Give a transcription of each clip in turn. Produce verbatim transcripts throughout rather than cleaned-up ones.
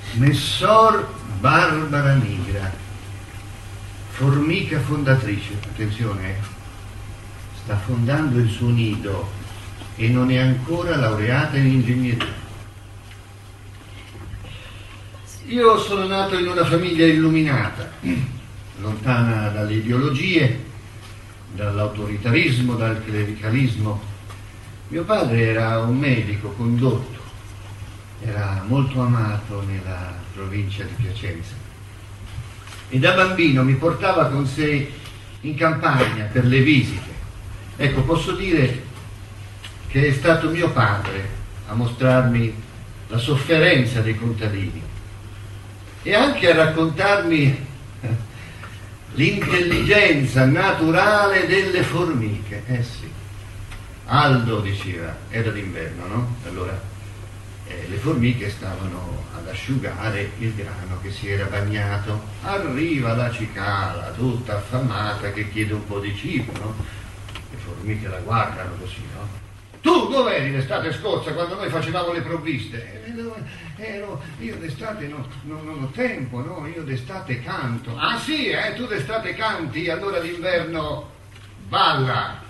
Messor Barbara Nigra, formica fondatrice. Attenzione, eh. sta fondando il suo nido e non è ancora laureata in ingegneria. Io sono nato in una famiglia illuminata, lontana dalle ideologie, dall'autoritarismo, dal clericalismo. Mio padre era un medico condotto, era molto amato nella provincia di Piacenza e da bambino mi portava con sé in campagna per le visite. Ecco, posso dire che è stato mio padre a mostrarmi la sofferenza dei contadini e anche a raccontarmi l'intelligenza naturale delle formiche. Eh sì, Aldo diceva, era d'inverno, no? Allora eh, le formiche stavano ad asciugare il grano che si era bagnato. Arriva la cicala tutta affamata che chiede un po' di cibo, no? Le formiche la guardano così, no? Tu dove eri l'estate scorsa quando noi facevamo le provviste? Ero, io d'estate no, no, non ho tempo, no? Io d'estate canto. Ah sì, eh? Tu d'estate canti, allora d'inverno balla.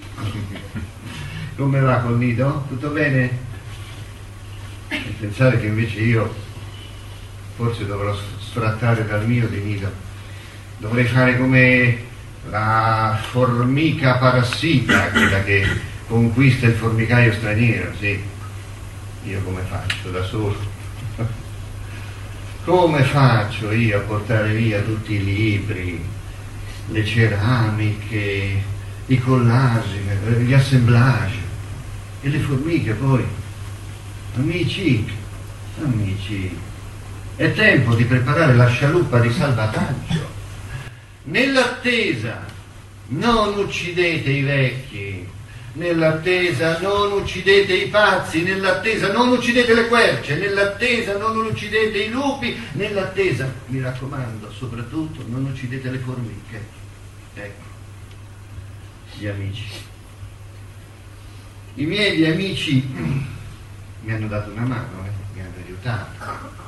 Come va col nido? Tutto bene? E pensare che invece io forse dovrò sfrattare dal mio di nido. Dovrei fare come la formica parassita, quella che conquista il formicaio straniero, sì. Io come faccio da solo? Come faccio io a portare via tutti i libri, le ceramiche, i collage, gli assemblage e le formiche poi? Amici, amici, è tempo di preparare la scialuppa di salvataggio. Nell'attesa, non uccidete i vecchi. Nell'attesa non uccidete i pazzi, nell'attesa non uccidete le querce, nell'attesa non uccidete i lupi, nell'attesa, mi raccomando, soprattutto non uccidete le formiche. Ecco, gli amici. I miei amici mi hanno dato una mano, eh, mi hanno aiutato,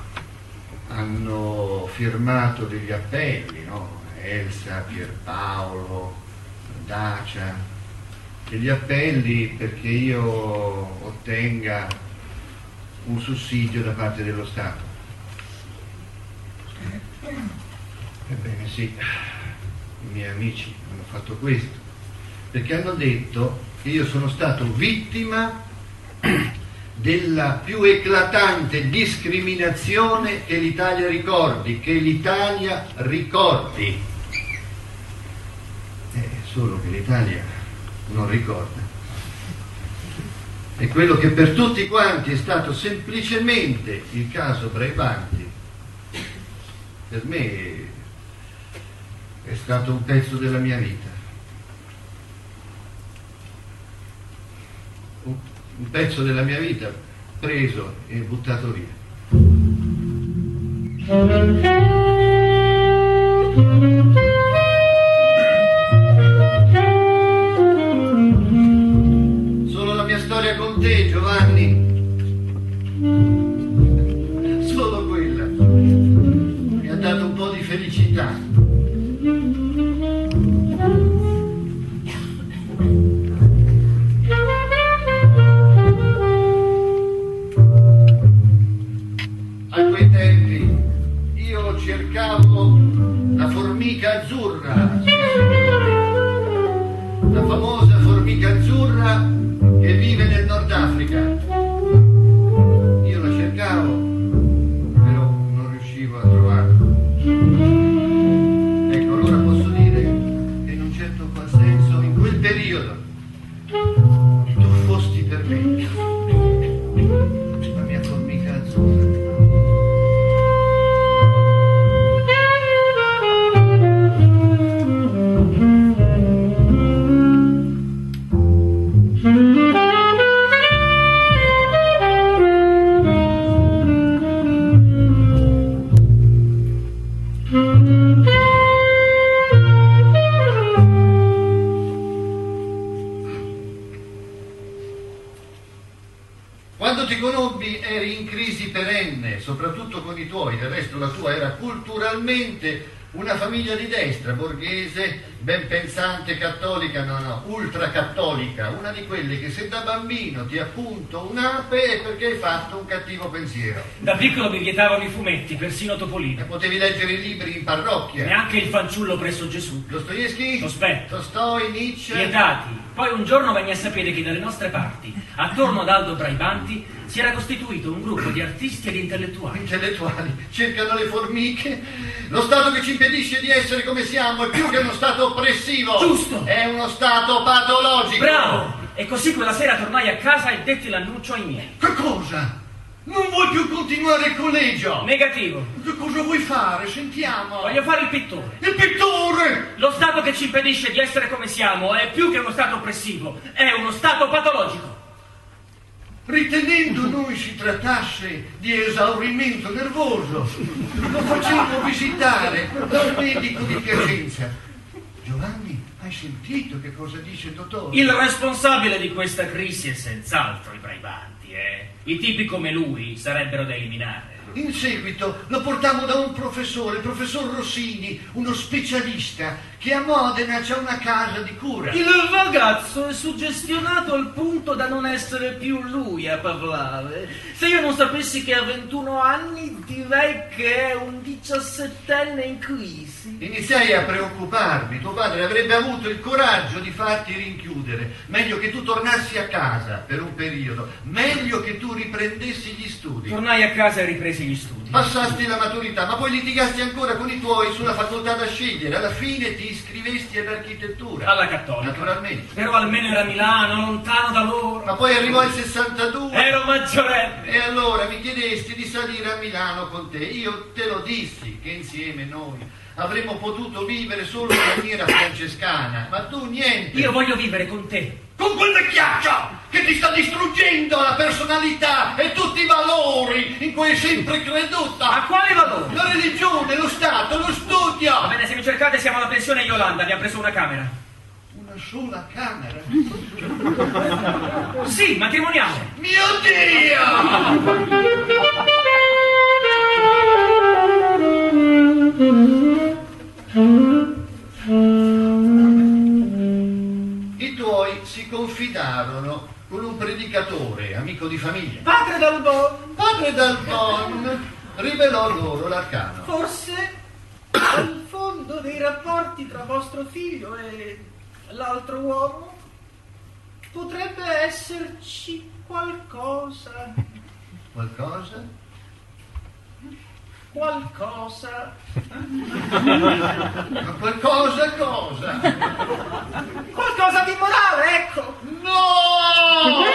hanno firmato degli appelli, no? Elsa, Pierpaolo, Dacia, degli appelli perché io ottenga un sussidio da parte dello Stato. Ebbene sì, i miei amici hanno fatto questo perché hanno detto che io sono stato vittima della più eclatante discriminazione che l'Italia ricordi, che l'Italia ricordi. Eh, solo che l'Italia non ricorda. E quello che per tutti quanti è stato semplicemente il caso Braibanti, per me è stato un pezzo della mia vita. Un, un pezzo della mia vita preso e buttato via. Storia con te, Giovanni, solo quella mi ha dato un po' di felicità. A quei tempi io cercavo la formica azzurra, la famosa formica azzurra che vive nel Nord Africa. Io la cercavo, però non riuscivo a trovarla. Ecco, allora posso dire che in un certo qual senso, in quel periodo, tu fosti per me la mia formica azzurra. soprattutto con i tuoi. Del resto la tua era culturalmente una famiglia di destra, borghese, ben pensante, cattolica, no, no, ultracattolica, una di quelle che se da bambino ti appunto un'ape è perché hai fatto un cattivo pensiero. Da piccolo mi vietavano i fumetti, persino Topolino. E potevi leggere i libri in parrocchia. Neanche il fanciullo presso Gesù. Dostoevskij? Sospetto. Tolstoi, Nietzsche? Vietati. Poi un giorno venni a sapere che dalle nostre parti, attorno ad Aldo Braibanti, si era costituito un gruppo di artisti ed intellettuali. Intellettuali, cercano le formiche. Lo Stato che ci impedisce di essere come siamo è più che uno Stato oppressivo. Giusto. È uno Stato patologico. Bravo! E così quella sera tornai a casa e detti l'annuncio ai miei. Che cosa? Non vuoi più continuare il collegio? Negativo. Che cosa vuoi fare? Sentiamo. Voglio fare il pittore. Il pittore! Lo Stato che ci impedisce di essere come siamo è più che uno Stato oppressivo, è uno Stato patologico. Ritenendo noi si trattasse di esaurimento nervoso, lo facemmo visitare dal medico di Piacenza. Giovanni, hai sentito che cosa dice il dottore? Il responsabile di questa crisi è senz'altro i Braibanti, eh? I tipi come lui sarebbero da eliminare. In seguito lo portammo da un professore, il professor Rossini, uno specialista, che a Modena c'ha una casa di cura. Il ragazzo è suggestionato al punto da non essere più lui a parlare. Se io non sapessi che ha ventuno anni, direi che è un diciassettenne in crisi. Iniziai a preoccuparmi. Tuo padre avrebbe avuto il coraggio di farti rinchiudere. Meglio che tu tornassi a casa per un periodo. Meglio che tu riprendessi gli studi. Tornai a casa e ripresi gli studi. Passasti la maturità, ma poi litigasti ancora con i tuoi sulla facoltà da scegliere. Alla fine ti iscrivesti all'architettura. Alla Cattolica. Naturalmente. Però almeno era a Milano, lontano da loro. Ma poi arrivò il sessantadue. Ero maggiorenne. E allora mi chiedesti di salire a Milano con te. Io te lo dissi che insieme noi avremmo potuto vivere solo in maniera francescana, ma tu niente. Io voglio vivere con te. Con quel vecchiaccio che ti sta distruggendo la personalità e tutti i valori in cui hai sempre creduto. A quale valore? La religione, lo Stato, lo studio. Va bene, se mi cercate siamo alla pensione Yolanda, mi ha preso una camera. Una sola camera? Sì, matrimoniale. Mio Dio! I tuoi si confidarono con un predicatore, amico di famiglia. Padre Dalbon. Padre Dalbon rivelò loro l'arcano. Forse al fondo dei rapporti tra vostro figlio e l'altro uomo potrebbe esserci qualcosa. Qualcosa? Qualcosa. Ma qualcosa cosa? Qualcosa di morale, ecco. No!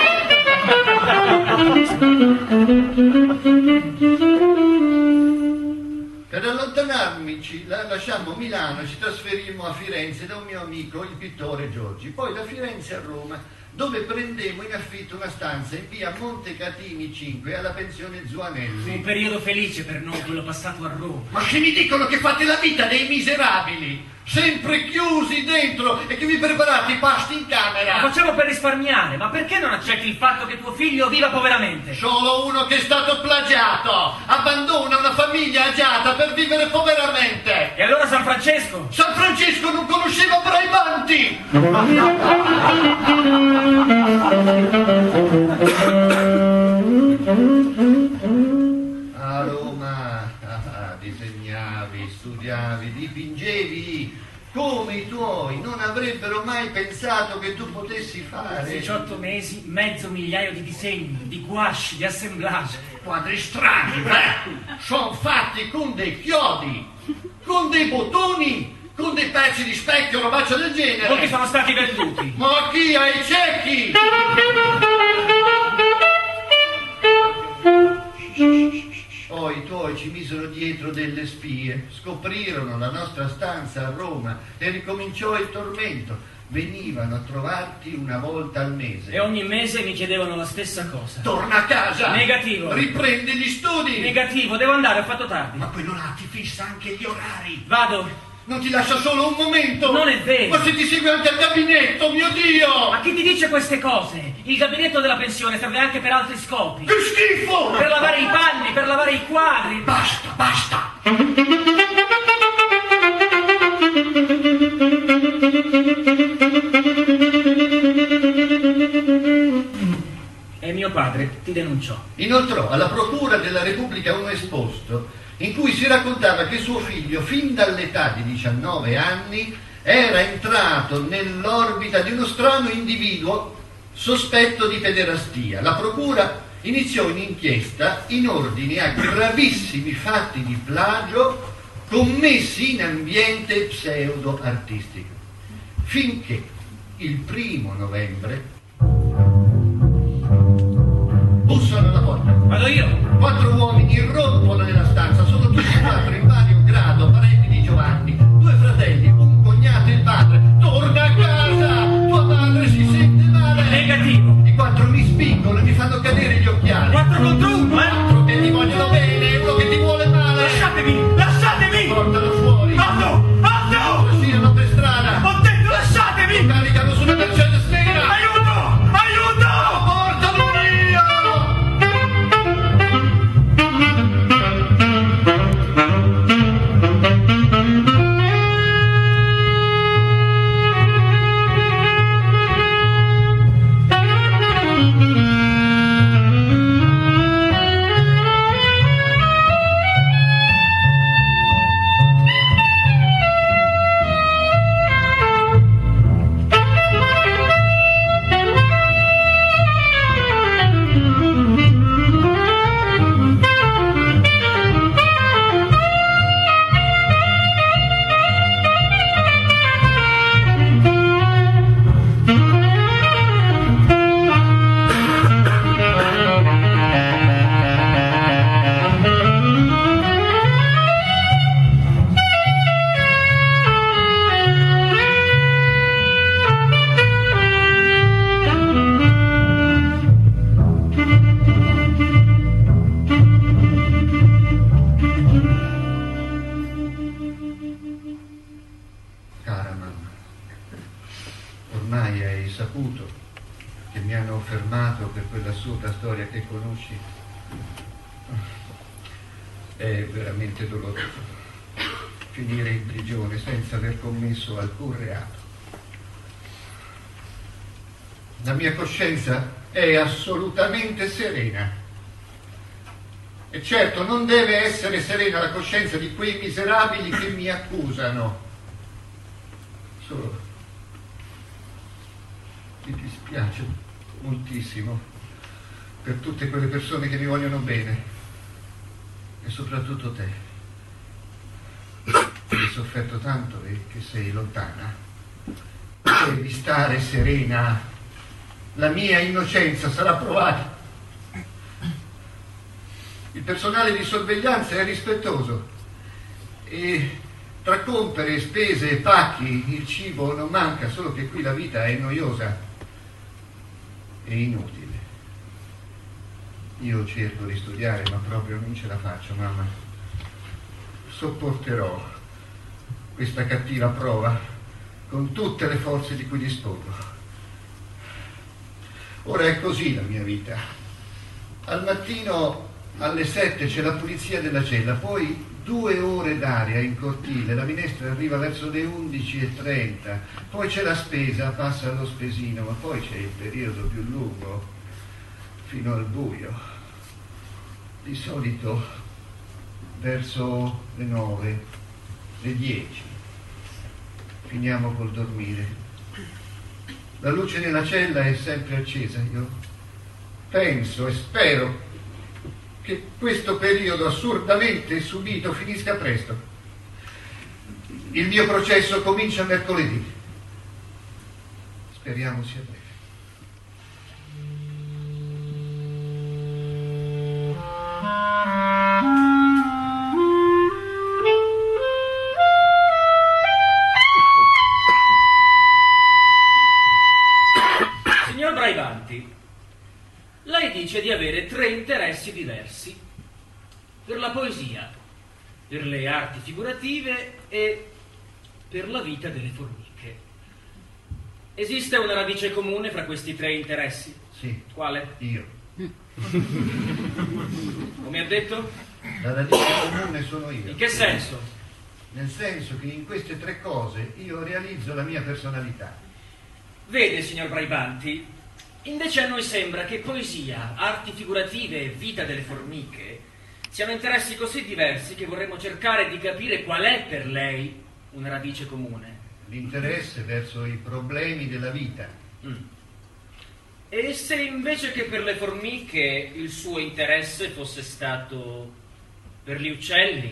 Per allontanarmici la- lasciammo Milano e ci trasferimmo a Firenze da un mio amico, il pittore Giorgi. Poi da Firenze a Roma, dove prendemmo in affitto una stanza in via Montecatini cinque alla pensione Zuanelli. Un periodo felice per noi, quello passato a Roma. Ma che mi dicono che fate la vita dei miserabili, sempre chiusi dentro e che vi preparate i pasti in Lo camera. facciamo per risparmiare, ma perché non accetti il fatto che tuo figlio viva poveramente? Solo uno che è stato plagiato abbandona una famiglia agiata per vivere poveramente. E allora San Francesco? San Francesco non conosceva Braibanti. A Roma ah, disegnavi, studiavi, dipingevi come i tuoi non avrebbero mai pensato che tu potessi fare. diciotto mesi, mezzo migliaio di disegni, di gouache, di assemblage. Quadri strani, eh? Sono fatti con dei chiodi, con dei bottoni, con dei pezzi di specchio, robaccia del genere. Molti sono stati venduti. Ma chi ai ciechi? Poi i tuoi ci misero dietro delle spie, scoprirono la nostra stanza a Roma e ricominciò il tormento. Venivano a trovarti una volta al mese. E ogni mese mi chiedevano la stessa cosa. Torna a casa! Negativo. Riprendi gli studi! Negativo, devo andare, ho fatto tardi. Ma quello là ti fissa anche gli orari! Vado, Non ti lascia solo un momento! Non è vero! Ma se ti segue anche al gabinetto, mio Dio! Ma chi ti dice queste cose? Il gabinetto della pensione serve anche per altri scopi. Che schifo! Per lavare i panni, per lavare i quadri. Basta, basta! E mio padre ti denunciò. Inoltrò alla Procura della Repubblica un esposto in cui si raccontava che suo figlio, fin dall'età di diciannove anni, era entrato nell'orbita di uno strano individuo sospetto di pederastia. La Procura iniziò un'inchiesta in ordine a gravissimi fatti di plagio commessi in ambiente pseudo-artistico, finché il primo novembre bussano alla porta. Vado io. Quattro uomini irrompono nella stanza, sono tutti e quattro in vario grado parenti di Giovanni, due fratelli, un cognato e il padre. Torna a casa, tua madre si sente male. Negativo. I quattro mi spingono e mi fanno cadere gli occhiali. Quattro contro uno, eh? Quattro che ti vogliono bene, uno che ti vuole male. Lasciatemi, lasciatemi! Portalo fuori. Aldo, Aldo! Girano per strada. Ho detto lasciatemi! Lo caricano su una Mercedes nera. Aiuto! Aiuto! Portalo via! È veramente doloroso finire in prigione senza aver commesso alcun reato. La mia coscienza è assolutamente serena. E certo non deve essere serena la coscienza di quei miserabili che mi accusano. Solo mi dispiace moltissimo per tutte quelle persone che mi vogliono bene. E soprattutto te, che hai sofferto tanto e che sei lontana. Devi stare serena, la mia innocenza sarà provata. Il personale di sorveglianza è rispettoso e tra compere, spese e pacchi il cibo non manca, solo che qui la vita è noiosa e inutile. Io cerco di studiare, ma proprio non ce la faccio, mamma. Sopporterò questa cattiva prova con tutte le forze di cui dispongo. Ora è così la mia vita. Al mattino alle sette c'è la pulizia della cella, poi due ore d'aria in cortile, la minestra arriva verso le undici e trenta, poi c'è la spesa, passa allo spesino, ma poi c'è il periodo più lungo, fino al buio. Di solito verso le nove, le dieci, finiamo col dormire. La luce nella cella è sempre accesa. Io penso e spero che questo periodo assurdamente subito finisca presto. Il mio processo comincia mercoledì. Speriamo sia breve. Signor Braibanti, lei dice di avere tre interessi diversi: per la poesia, per le arti figurative e per la vita delle formiche. Esiste una radice comune fra questi tre interessi? Sì. Quale? Io. Come ha detto? La radice comune sono io. In che senso? Nel senso che in queste tre cose io realizzo la mia personalità. Vede, signor Braibanti, invece a noi sembra che poesia, arti figurative e vita delle formiche siano interessi così diversi che vorremmo cercare di capire qual è per lei una radice comune. L'interesse verso i problemi della vita. Mm. E se invece che per le formiche il suo interesse fosse stato per gli uccelli?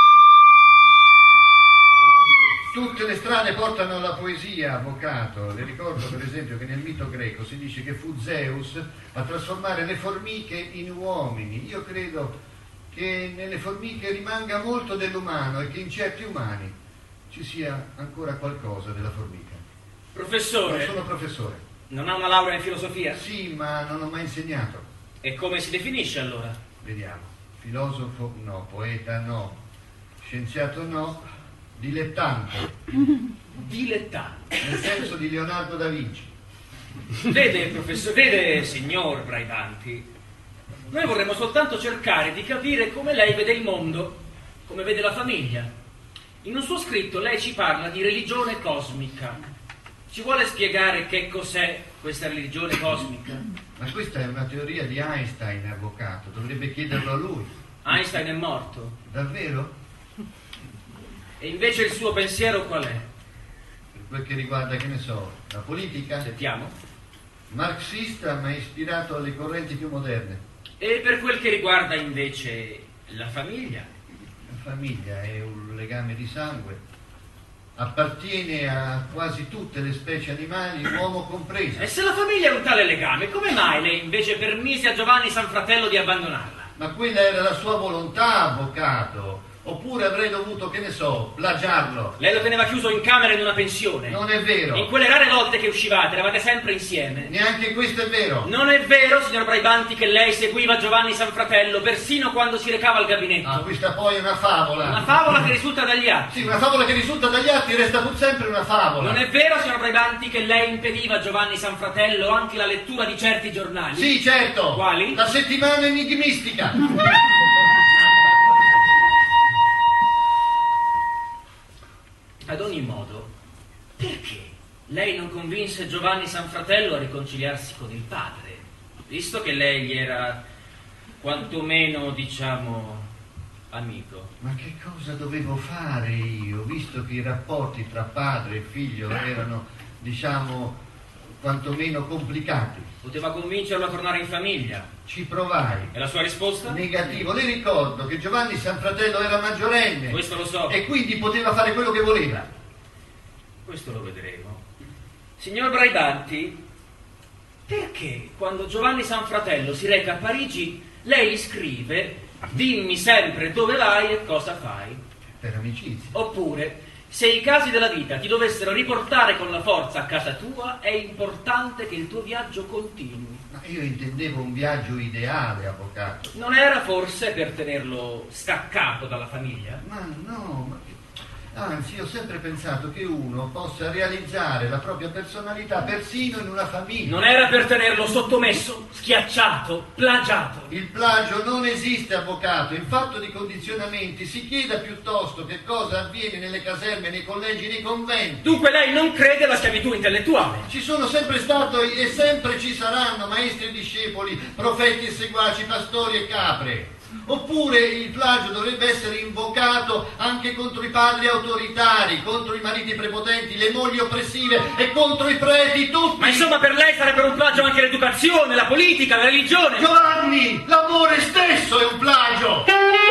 Tutte le strade portano alla poesia, avvocato. Le ricordo per esempio che nel mito greco si dice che fu Zeus a trasformare le formiche in uomini. Io credo che nelle formiche rimanga molto dell'umano e che in certi umani ci sia ancora qualcosa della formica. Professore. Non sono professore. Non ha una laurea in filosofia? Sì, ma non ho mai insegnato. E come si definisce allora? Vediamo. Filosofo no, poeta no, scienziato no, dilettante. Dilettante. Nel senso di Leonardo da Vinci. Vede, professore, vede, signor Braibanti, noi vorremmo soltanto cercare di capire come lei vede il mondo, come vede la famiglia. In un suo scritto lei ci parla di religione cosmica. Ci vuole spiegare che cos'è questa religione cosmica? Ma questa è una teoria di Einstein, avvocato, dovrebbe chiederlo a lui. Einstein è morto. Davvero? E invece il suo pensiero qual è? Per quel che riguarda, che ne so, la politica? Sentiamo. Marxista, ma ispirato alle correnti più moderne. E per quel che riguarda invece la famiglia? La famiglia è un legame di sangue, appartiene a quasi tutte le specie animali, uomo compreso. E se la famiglia è un tale legame, come mai lei invece permise a Giovanni Sanfratello di abbandonarla? Ma quella era la sua volontà, avvocato. Oppure avrei dovuto, che ne so, plagiarlo. Lei lo teneva chiuso in camera in una pensione. Non è vero. In quelle rare volte che uscivate, eravate sempre insieme. Neanche questo è vero. Non è vero, signor Braibanti, che lei seguiva Giovanni Sanfratello, persino quando si recava al gabinetto. Ah, questa poi è una favola. Una favola che risulta dagli atti. Sì, una favola che risulta dagli atti resta pur sempre una favola. Non è vero, signor Braibanti, che lei impediva a Giovanni Sanfratello anche la lettura di certi giornali? Sì, certo. Quali? La settimana enigmistica. Ad ogni modo, perché lei non convinse Giovanni Sanfratello a riconciliarsi con il padre, visto che lei gli era quantomeno, diciamo, amico? Ma che cosa dovevo fare io, visto che i rapporti tra padre e figlio erano, diciamo, quantomeno complicati? Poteva convincerlo a tornare in famiglia. Ci provai. E la sua risposta? Negativo. Le ricordo che Giovanni Sanfratello era maggiorenne. Questo lo so. E quindi poteva fare quello che voleva. Questo lo vedremo. Signor Braibanti, perché quando Giovanni Sanfratello si reca a Parigi, lei gli scrive: dimmi sempre dove vai e cosa fai? Per amicizia. Oppure, se i casi della vita ti dovessero riportare con la forza a casa tua, è importante che il tuo viaggio continui. Ma io intendevo un viaggio ideale, avvocato. Non era forse per tenerlo staccato dalla famiglia? Ma no, ma... anzi, ho sempre pensato che uno possa realizzare la propria personalità persino in una famiglia. Non era per tenerlo sottomesso, schiacciato, plagiato? Il plagio non esiste, avvocato. In fatto di condizionamenti si chieda piuttosto che cosa avviene nelle caserme, nei collegi, nei conventi. Dunque lei non crede alla schiavitù intellettuale? Ci sono sempre stato e sempre ci saranno maestri e discepoli, profeti e seguaci, pastori e capre. Oppure il plagio dovrebbe essere invocato anche contro i padri autoritari, contro i mariti prepotenti, le mogli oppressive e contro i preti tutti. Ma insomma per lei sarebbero un plagio anche l'educazione, la politica, la religione? Giovanni, l'amore stesso è un plagio!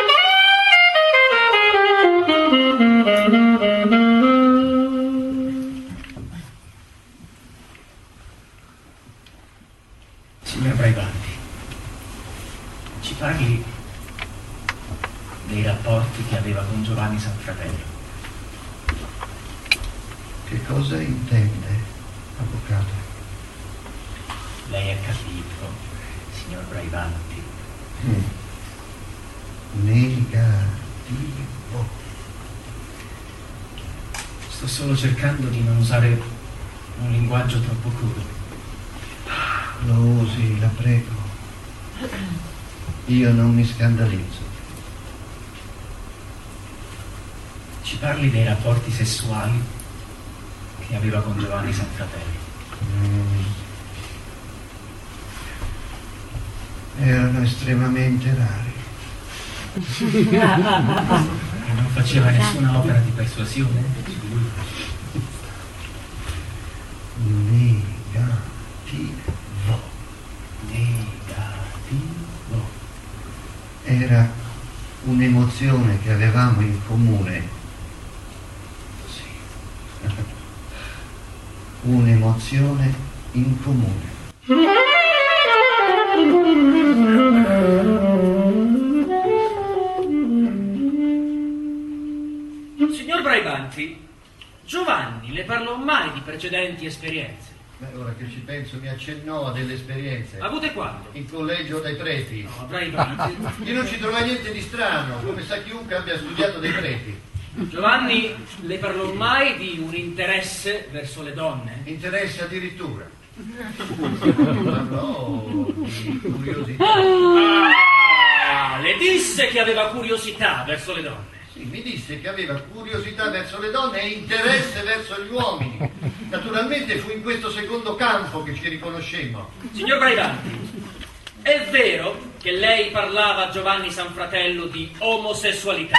Signor Braibanti, ci parli dei rapporti che aveva con Giovanni Sanfratello? Che cosa intende, avvocato? Lei ha capito, signor Braibanti. Mm. Negativo. Sto Sto solo cercando di non usare un linguaggio troppo crudo. Lo usi, la prego. Io non mi scandalizzo. Ci parli dei rapporti sessuali che aveva con Giovanni Sanfratelli? Mm. Erano estremamente rari. E non faceva nessuna opera di persuasione? Negativo. Negativo. Era un'emozione che avevamo in comune. Sì. Un'emozione in comune. Signor Braibanti, Giovanni le parlò mai di precedenti esperienze? Beh, ora che ci penso mi accennò a delle esperienze. Avute quando? In collegio dai preti. No, Braibanti. Io non ci trovai niente di strano, come sa chiunque abbia studiato dai preti. Giovanni le parlò mai di un interesse verso le donne? Interesse addirittura. Parlò di curiosità. Ah, le disse che aveva curiosità verso le donne. Sì, mi disse che aveva curiosità verso le donne e interesse verso gli uomini. Naturalmente fu in questo secondo campo che ci riconoscemmo. Signor Braibanti, è vero che lei parlava a Giovanni Sanfratello di omosessualità?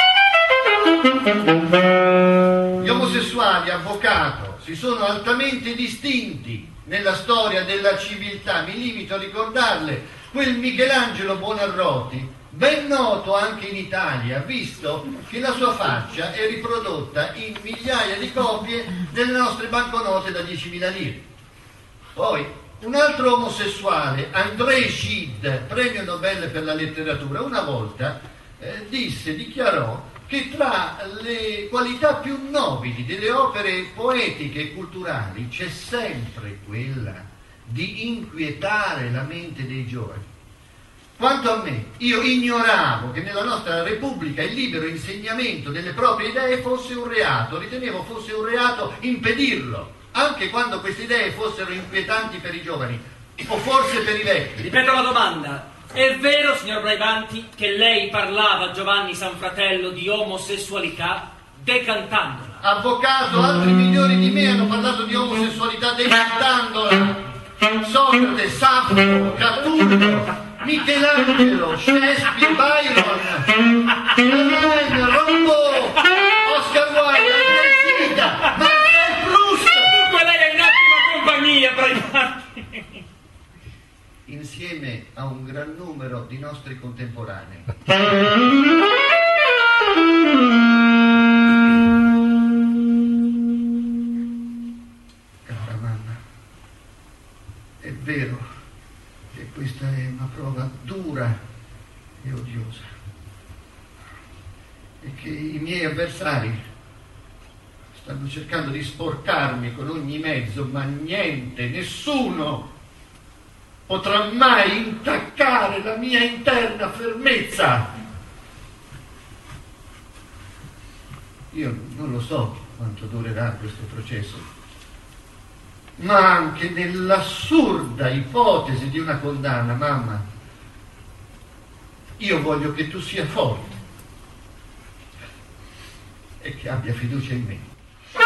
Gli omosessuali, avvocato, si sono altamente distinti nella storia della civiltà. Mi limito a ricordarle quel Michelangelo Buonarroti, ben noto anche in Italia, visto che la sua faccia è riprodotta in migliaia di copie delle nostre banconote da diecimila lire. Poi un altro omosessuale, Andrei Gide, premio Nobel per la letteratura, una volta eh, disse, dichiarò che tra le qualità più nobili delle opere poetiche e culturali c'è sempre quella di inquietare la mente dei giovani. Quanto a me, io ignoravo che nella nostra Repubblica il libero insegnamento delle proprie idee fosse un reato, ritenevo fosse un reato impedirlo, anche quando queste idee fossero inquietanti per i giovani, o forse per i vecchi. Ripeto la domanda. È vero, signor Braibanti, che lei parlava a Giovanni Sanfratello di omosessualità decantandola? Avvocato, altri migliori di me hanno parlato di omosessualità decantandola. Socrate, Saffo, Catullo, Michelangelo, Shakespeare, Byron, Verlaine, Rimbaud, Oscar Wilde, André Gide, Marcel Proust. Dunque lei è in ottima compagnia, Braibanti. Insieme a un gran numero di nostri contemporanei. Cara mamma, è vero che questa è una prova dura e odiosa e che i miei avversari stanno cercando di sporcarmi con ogni mezzo, ma niente, nessuno potrà mai intaccare la mia interna fermezza. Io non lo so quanto durerà questo processo, ma anche nell'assurda ipotesi di una condanna, mamma, io voglio che tu sia forte e che abbia fiducia in me.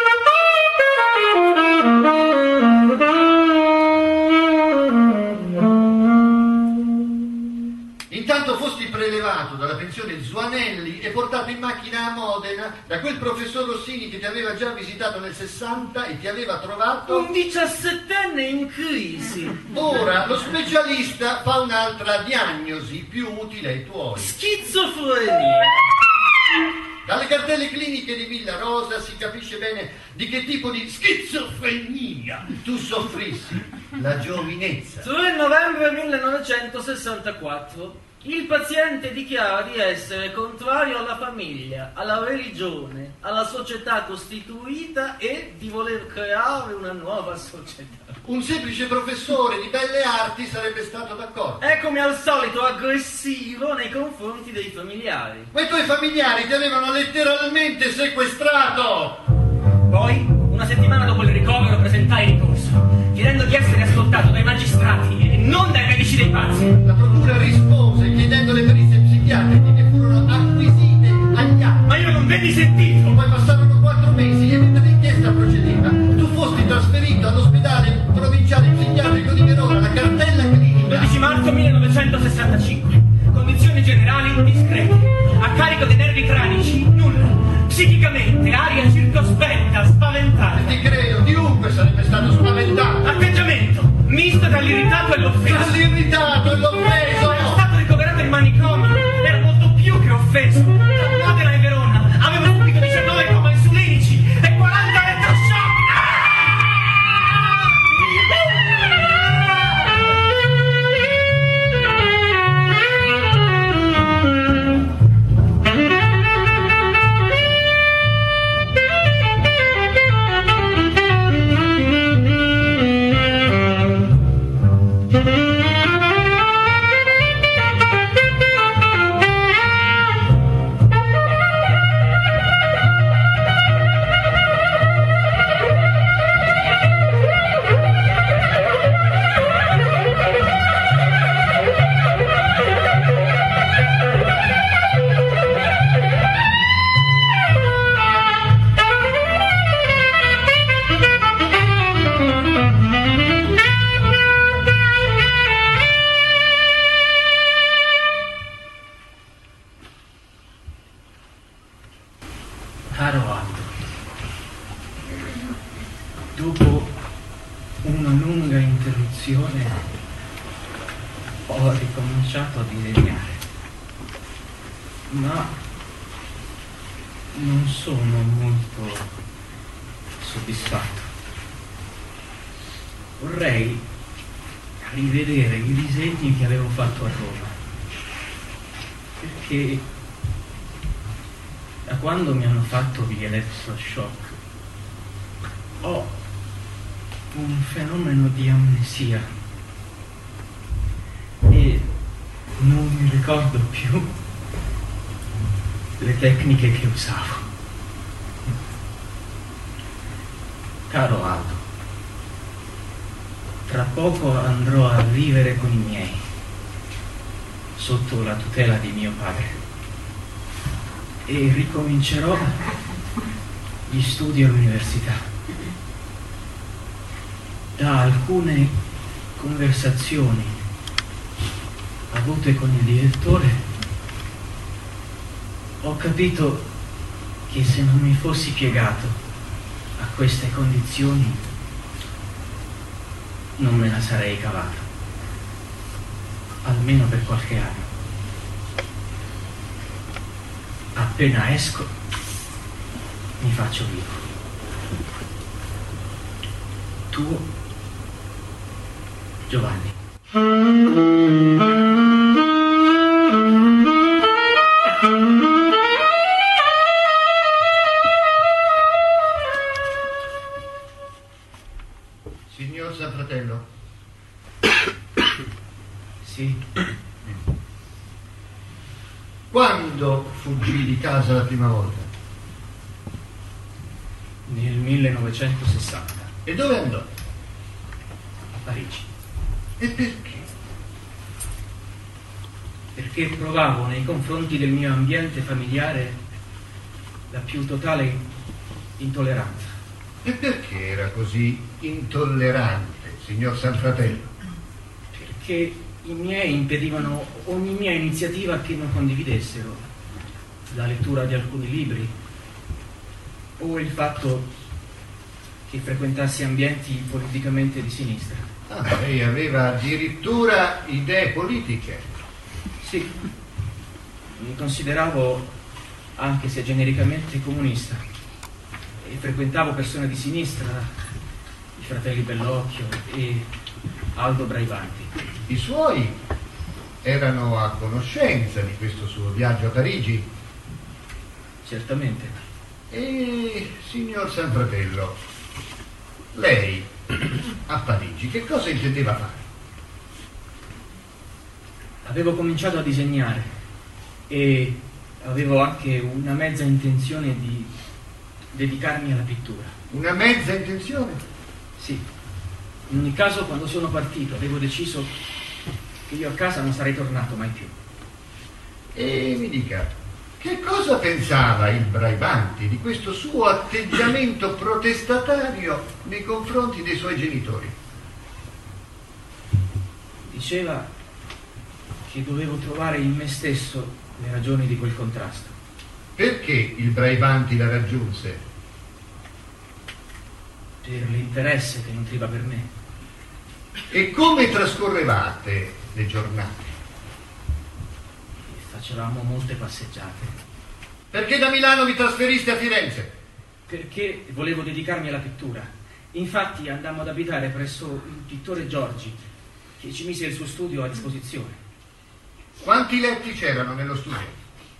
Intanto fosti prelevato dalla pensione Zuanelli e portato in macchina a Modena da quel professor Rossini che ti aveva già visitato nel sessanta e ti aveva trovato Un diciassettenne in crisi. Ora lo specialista fa un'altra diagnosi più utile ai tuoi. Schizofrenia. Dalle cartelle cliniche di Villa Rosa si capisce bene di che tipo di schizofrenia tu soffrissi. La giovinezza. tre novembre millenovecentosessantaquattro. Il paziente dichiara di essere contrario alla famiglia, alla religione, alla società costituita e di voler creare una nuova società. Un semplice professore di belle arti sarebbe stato d'accordo. È come al solito aggressivo nei confronti dei familiari. Ma i tuoi familiari ti avevano letteralmente sequestrato. Poi, una settimana dopo il ricovero, presentai ricorso, chiedendo di essere ascoltato dai magistrati e non dai medici dei pazzi. La procura rispose chiedendo le perizie psichiatriche che furono acquisite agli atti. Ma io non vedi sentito! Poi passarono quattro mesi e mentre l'inchiesta procedeva, tu fosti trasferito all'ospedale provinciale psichiatrico di Verona, la cartella clinica. dodici marzo millenovecentosessantacinque. Condizioni generali discrete. A carico dei nervi cranici, nulla. Psichicamente, aria circospetta, spaventata. Ti credo, chiunque sarebbe stato spaventato. Atteggiamento, misto tra l'irritato e l'offeso. Tra l'irritato e l'offeso. Ero stato ricoverato in manicomio, ero molto più che offeso. Tra Modena e Verona avevo subito diciannove coma insulinici e quaranta elettroshock. Caro Aldo, dopo una lunga interruzione ho ricominciato a disegnare, ma non sono molto soddisfatto. Vorrei rivedere i disegni che avevo fatto a Roma, perché da quando mi hanno fatto gli elettroshock ho un fenomeno di amnesia e non mi ricordo più le tecniche che usavo. Caro Aldo, tra poco andrò a vivere con i miei, sotto la tutela di mio padre, e ricomincerò gli studi all'università. Da alcune conversazioni avute con il direttore ho capito che se non mi fossi piegato a queste condizioni non me la sarei cavata, almeno per qualche anno. Appena esco, mi faccio vivo. Tuo Giovanni. Signor Sanfratello. Sì. Quando fuggì di casa la prima volta? Nel millenovecentosessanta. E dove andò? A Parigi. E perché? Perché provavo nei confronti del mio ambiente familiare la più totale intolleranza. E perché era così intollerante, signor Sanfratello? Perché i miei impedivano ogni mia iniziativa che non condividessero, la lettura di alcuni libri o il fatto che frequentassi ambienti politicamente di sinistra. Ah, lei aveva addirittura idee politiche. Sì, mi consideravo, anche se genericamente, comunista, e frequentavo persone di sinistra, i fratelli Bellocchio e Aldo Braivanti. I suoi erano a conoscenza di questo suo viaggio a Parigi? Certamente. E, signor Sanfratello, lei a Parigi che cosa intendeva fare? Avevo cominciato a disegnare e avevo anche una mezza intenzione di dedicarmi alla pittura. Una mezza intenzione? Sì. In ogni caso, quando sono partito, avevo deciso che io a casa non sarei tornato mai più. E mi dica, che cosa pensava il Braibanti di questo suo atteggiamento protestatario nei confronti dei suoi genitori? Diceva che dovevo trovare in me stesso le ragioni di quel contrasto. Perché il Braibanti la raggiunse? Per l'interesse che nutriva per me. E come trascorrevate le giornate? Facevamo molte passeggiate. Perché da Milano vi trasferiste a Firenze? Perché volevo dedicarmi alla pittura. Infatti andammo ad abitare presso il pittore Giorgi, che ci mise il suo studio a disposizione. Quanti letti c'erano nello studio?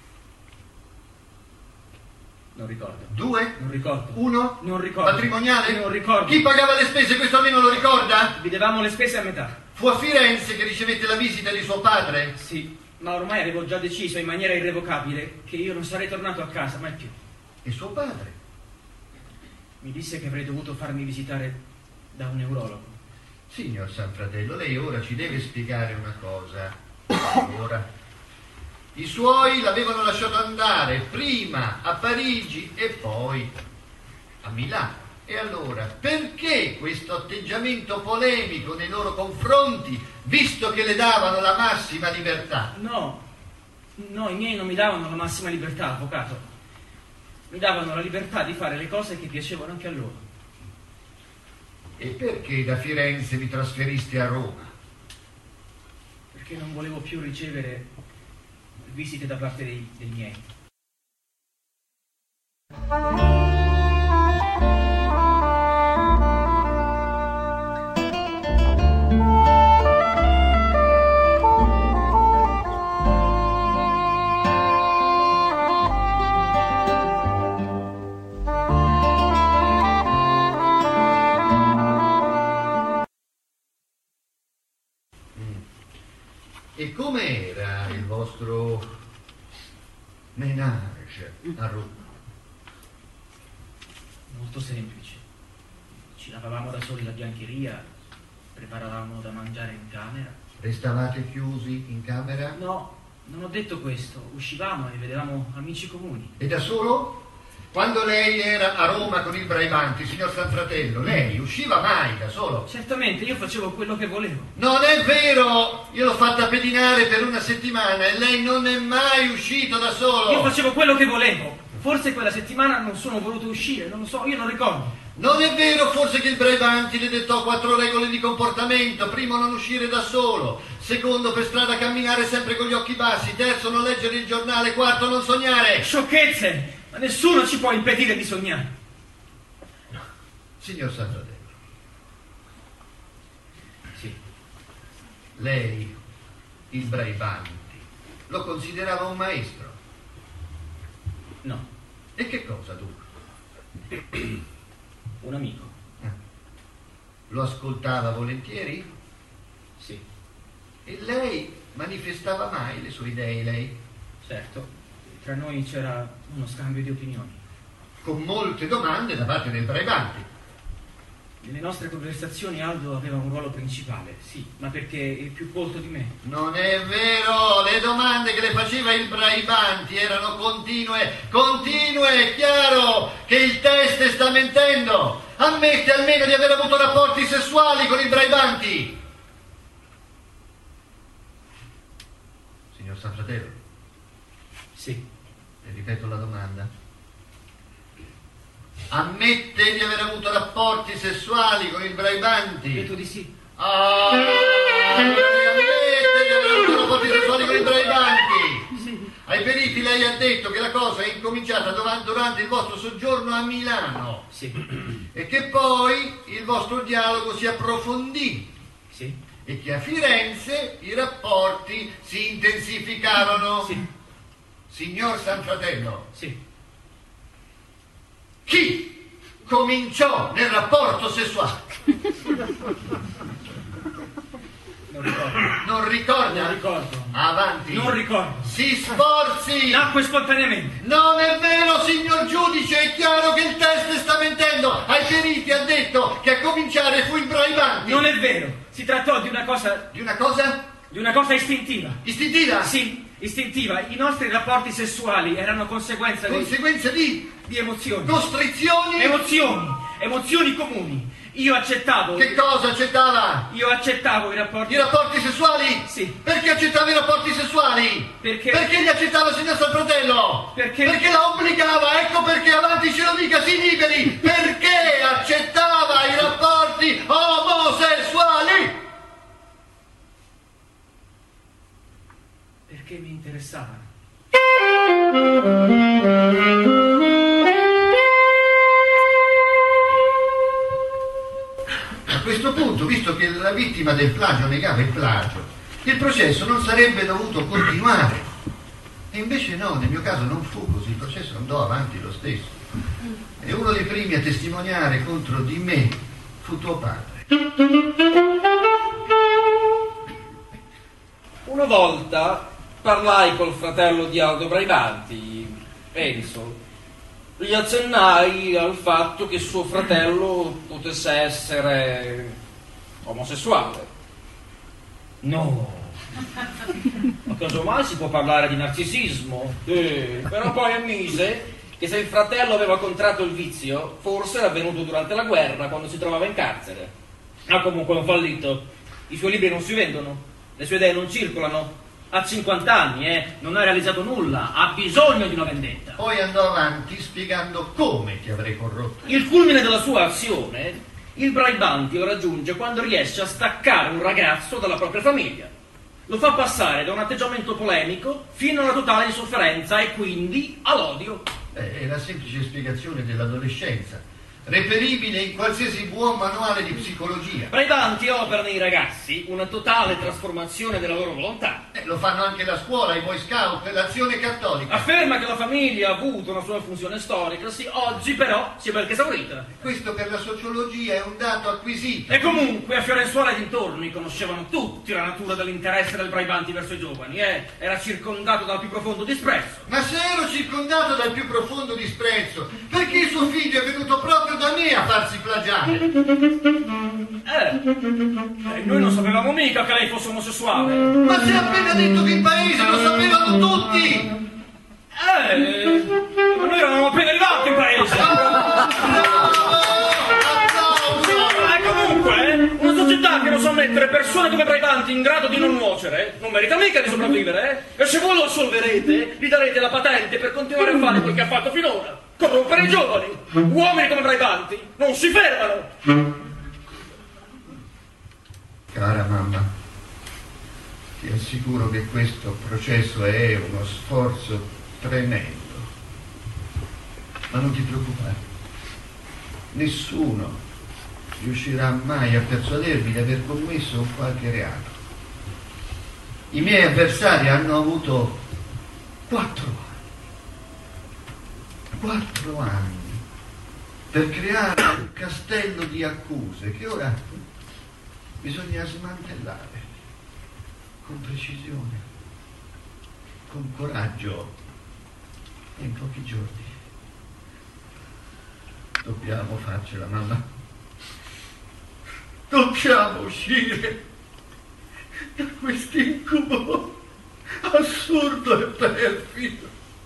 Non ricordo. Due? Non ricordo. Uno? Non ricordo. Patrimoniale? Non ricordo. Chi pagava le spese? Questo almeno lo ricorda? Dividevamo le spese a metà. Fu a Firenze che ricevette la visita di suo padre? Sì, ma ormai avevo già deciso in maniera irrevocabile che io non sarei tornato a casa mai più. E suo padre? Mi disse che avrei dovuto farmi visitare da un neurologo. Signor Sanfratello, lei ora ci deve spiegare una cosa. Ora, i suoi l'avevano lasciato andare prima a Parigi e poi a Milano. E allora, perché questo atteggiamento polemico nei loro confronti, visto che le davano la massima libertà? No, no, i miei non mi davano la massima libertà, avvocato. Mi davano la libertà di fare le cose che piacevano anche a loro. E perché da Firenze vi trasferiste a Roma? Perché non volevo più ricevere visite da parte dei, dei miei. E com'era il vostro menage a Roma? Molto semplice. Ci lavavamo da soli la biancheria, preparavamo da mangiare in camera. Restavate chiusi in camera? No, non ho detto questo. Uscivamo e vedevamo amici comuni. E da solo? Quando lei era a Roma con il Braibanti, signor Sanfratello, lei usciva mai da solo? Certamente, io facevo quello che volevo. Non è vero! Io l'ho fatta pedinare per una settimana e lei non è mai uscito da solo! Io facevo quello che volevo. Forse quella settimana non sono voluto uscire, non lo so, io non ricordo. Non è vero forse che il Braibanti le dettò quattro regole di comportamento? Primo, non uscire da solo. Secondo, per strada camminare sempre con gli occhi bassi. Terzo, non leggere il giornale. Quarto, non sognare. Sciocchezze! Ma nessuno ci può impedire di sognare. Signor Sanfratello. Sì. Lei, il Braibanti, lo considerava un maestro? No. E che cosa dunque? Un amico. Eh. Lo ascoltava volentieri? Sì. E lei manifestava mai le sue idee, lei? Certo. Tra noi c'era uno scambio di opinioni. Con molte domande da parte del Braibanti. Nelle nostre conversazioni Aldo aveva un ruolo principale, sì, ma perché è più colto di me. Non è vero, le domande che le faceva il Braibanti erano continue, continue, è chiaro che il teste sta mentendo. Ammette almeno di aver avuto rapporti sessuali con il Braibanti. Signor Sanfratello? Sì. E ripeto la domanda. Ammette di aver avuto rapporti sessuali con il Braibanti? Detto di sì. Ah, ammette di aver avuto rapporti sessuali con il Braibanti? Sì. Ai periti lei ha detto che la cosa è incominciata durante il vostro soggiorno a Milano. Sì. E che poi il vostro dialogo si approfondì. Sì. E che a Firenze i rapporti si intensificarono. Sì. Signor Sanfratello, Sì. chi cominciò nel rapporto sessuale? Non ricordo. Non ricorda? Non ricordo. Avanti. Non ricordo. Si sforzi. Nacque spontaneamente. Non è vero, signor giudice. giudice, è chiaro che il test sta mentendo. Ai periti ha detto che a cominciare fu il Braibanti. Non è vero, si trattò di una cosa... Di una cosa? Di una cosa istintiva. Istintiva? Sì, istintiva. I nostri rapporti sessuali erano conseguenza di... Conseguenza di? Di emozioni. Costrizioni? Emozioni, emozioni comuni. Io accettavo... Che cosa accettava? Io accettavo i rapporti... I rapporti sessuali? Sì. Perché accettava i rapporti sessuali? Perché... Perché li accettava signor San Fratello? Perché... Perché la obbligava, ecco perché avanti ce lo dica, si liberi! Perché accettava i rapporti omosessuali? Perché mi interessavano. A questo punto, visto che la vittima del plagio negava il plagio, il processo non sarebbe dovuto continuare. E invece no, nel mio caso non fu così, il processo andò avanti lo stesso. E uno dei primi a testimoniare contro di me fu tuo padre. Una volta parlai col fratello di Aldo Braibanti, penso. Gli accennai al fatto che suo fratello potesse essere omosessuale. No. Ma casomai si può parlare di narcisismo? Eh, però poi ammise che se il fratello aveva contratto il vizio, forse era avvenuto durante la guerra, quando si trovava in carcere. Ah, comunque è un fallito. I suoi libri non si vendono, le sue idee non circolano. Ha cinquanta anni, eh, non ha realizzato nulla, ha bisogno di una vendetta. Poi andò avanti spiegando come ti avrei corrotto. Il culmine della sua azione, il Braibanti lo raggiunge quando riesce a staccare un ragazzo dalla propria famiglia. Lo fa passare da un atteggiamento polemico fino alla totale insofferenza e quindi all'odio. È la semplice spiegazione dell'adolescenza, reperibile in qualsiasi buon manuale di psicologia. Braibanti opera nei ragazzi una totale trasformazione della loro volontà. Eh, lo fanno anche la scuola, i boy scout, l'azione cattolica. Afferma che la famiglia ha avuto una sua funzione storica, sì, oggi però si è ben che esaurita. Questo per la sociologia è un dato acquisito. E comunque a Fiorenzuola e dintorni conoscevano tutti la natura dell'interesse del Braibanti verso i giovani, eh? Era circondato dal più profondo disprezzo. Ma se ero circondato dal più profondo disprezzo, perché suo figlio è venuto proprio da me a farsi plagiare? Eh, eh, noi non sapevamo mica che lei fosse omosessuale. Ma si è appena detto che in paese lo sapevano tutti! Eh, ma noi eravamo appena arrivati in paese. E comunque, eh, una società che non sa mettere persone come Braibanti in grado di non nuocere, non merita mica di sopravvivere, eh? E se voi lo assolverete, gli darete la patente per continuare a fare quel che ha fatto finora. Corrompere i giovani. Uomini come Braibanti non si fermano. Cara mamma, ti assicuro che questo processo è uno sforzo tremendo. Ma non ti preoccupare, nessuno riuscirà mai a persuadermi di aver commesso un qualche reato. I miei avversari hanno avuto quattro anni. Quattro anni per creare un castello di accuse che ora bisogna smantellare con precisione, con coraggio e in pochi giorni. Dobbiamo farcela, mamma. Dobbiamo uscire da quest'incubo assurdo e perfido.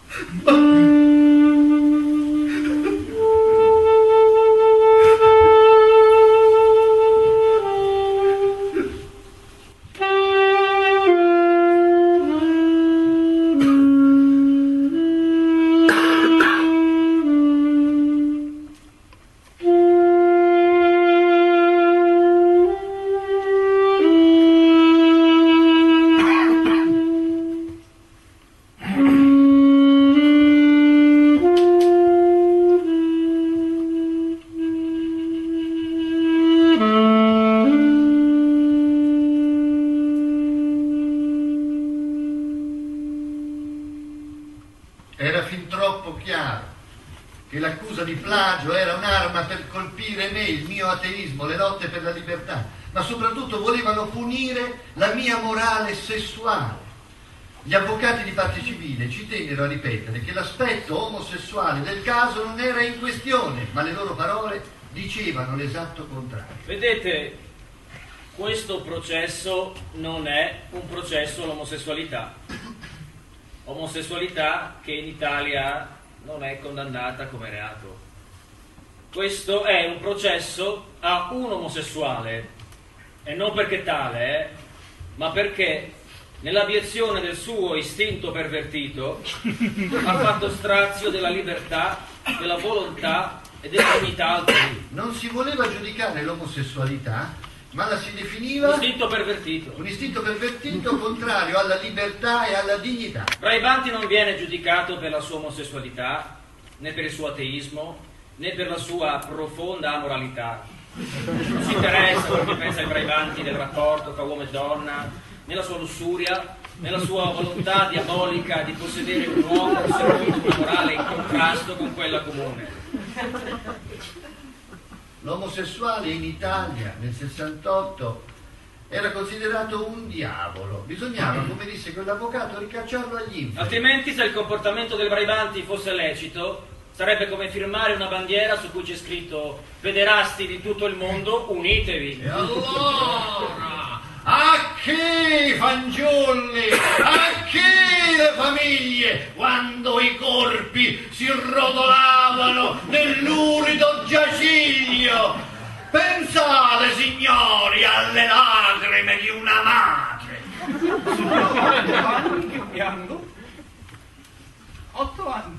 Era fin troppo chiaro che l'accusa di plagio era un'arma per colpire me, il mio ateismo, le lotte per la libertà, ma soprattutto volevano punire la mia morale sessuale. Gli avvocati di parte civile ci tennero a ripetere che l'aspetto omosessuale del caso non era in questione, ma le loro parole dicevano l'esatto contrario. Vedete, questo processo non è un processo all'omosessualità. Omosessualità che in Italia non è condannata come reato. Questo è un processo a un omosessuale, e non perché tale, eh, ma perché nell'abiezione del suo istinto pervertito ha fatto strazio della libertà, della volontà e della dignità altrui. Non si voleva giudicare l'omosessualità, ma la si definiva Istinto pervertito. un istinto pervertito contrario alla libertà e alla dignità. Braibanti non viene giudicato per la sua omosessualità, né per il suo ateismo, né per la sua profonda amoralità. Non si interessa quello che pensa ai Braibanti del rapporto tra uomo e donna, nella sua lussuria, nella sua volontà diabolica di possedere un uomo secondo una morale in contrasto con quella comune. L'omosessuale in Italia nel sessantotto era considerato un diavolo, bisognava, come disse quell'avvocato, ricacciarlo agli inferi. Altrimenti, se il comportamento del Braibanti fosse lecito, sarebbe come firmare una bandiera su cui c'è scritto: pederasti di tutto il mondo, unitevi. E allora, a che fanciulli, a che le famiglie, quando i corpi si rotolavano nell'urido giaciglio? Pensate, signori, alle lacrime di una madre. Otto anni che piango. Otto anni.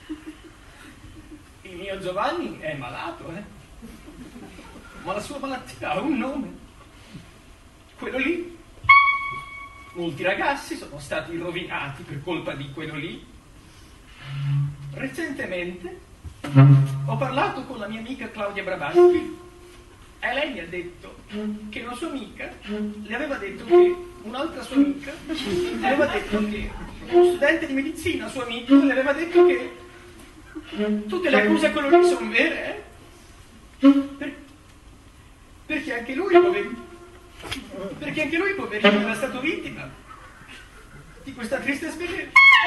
Il mio Giovanni è malato, eh? Ma la sua malattia ha un nome. Quello lì. Molti ragazzi sono stati rovinati per colpa di quello lì. Recentemente ho parlato con la mia amica Claudia Brabaschi e lei mi ha detto che una sua amica le aveva detto che un'altra sua amica le aveva detto che uno studente di medicina, suo amico, le aveva detto che tutte le accuse a quello lì sono vere, eh? Per, perché anche lui, poverino, perché anche lui, poverino, era stato vittima di questa triste esperienza.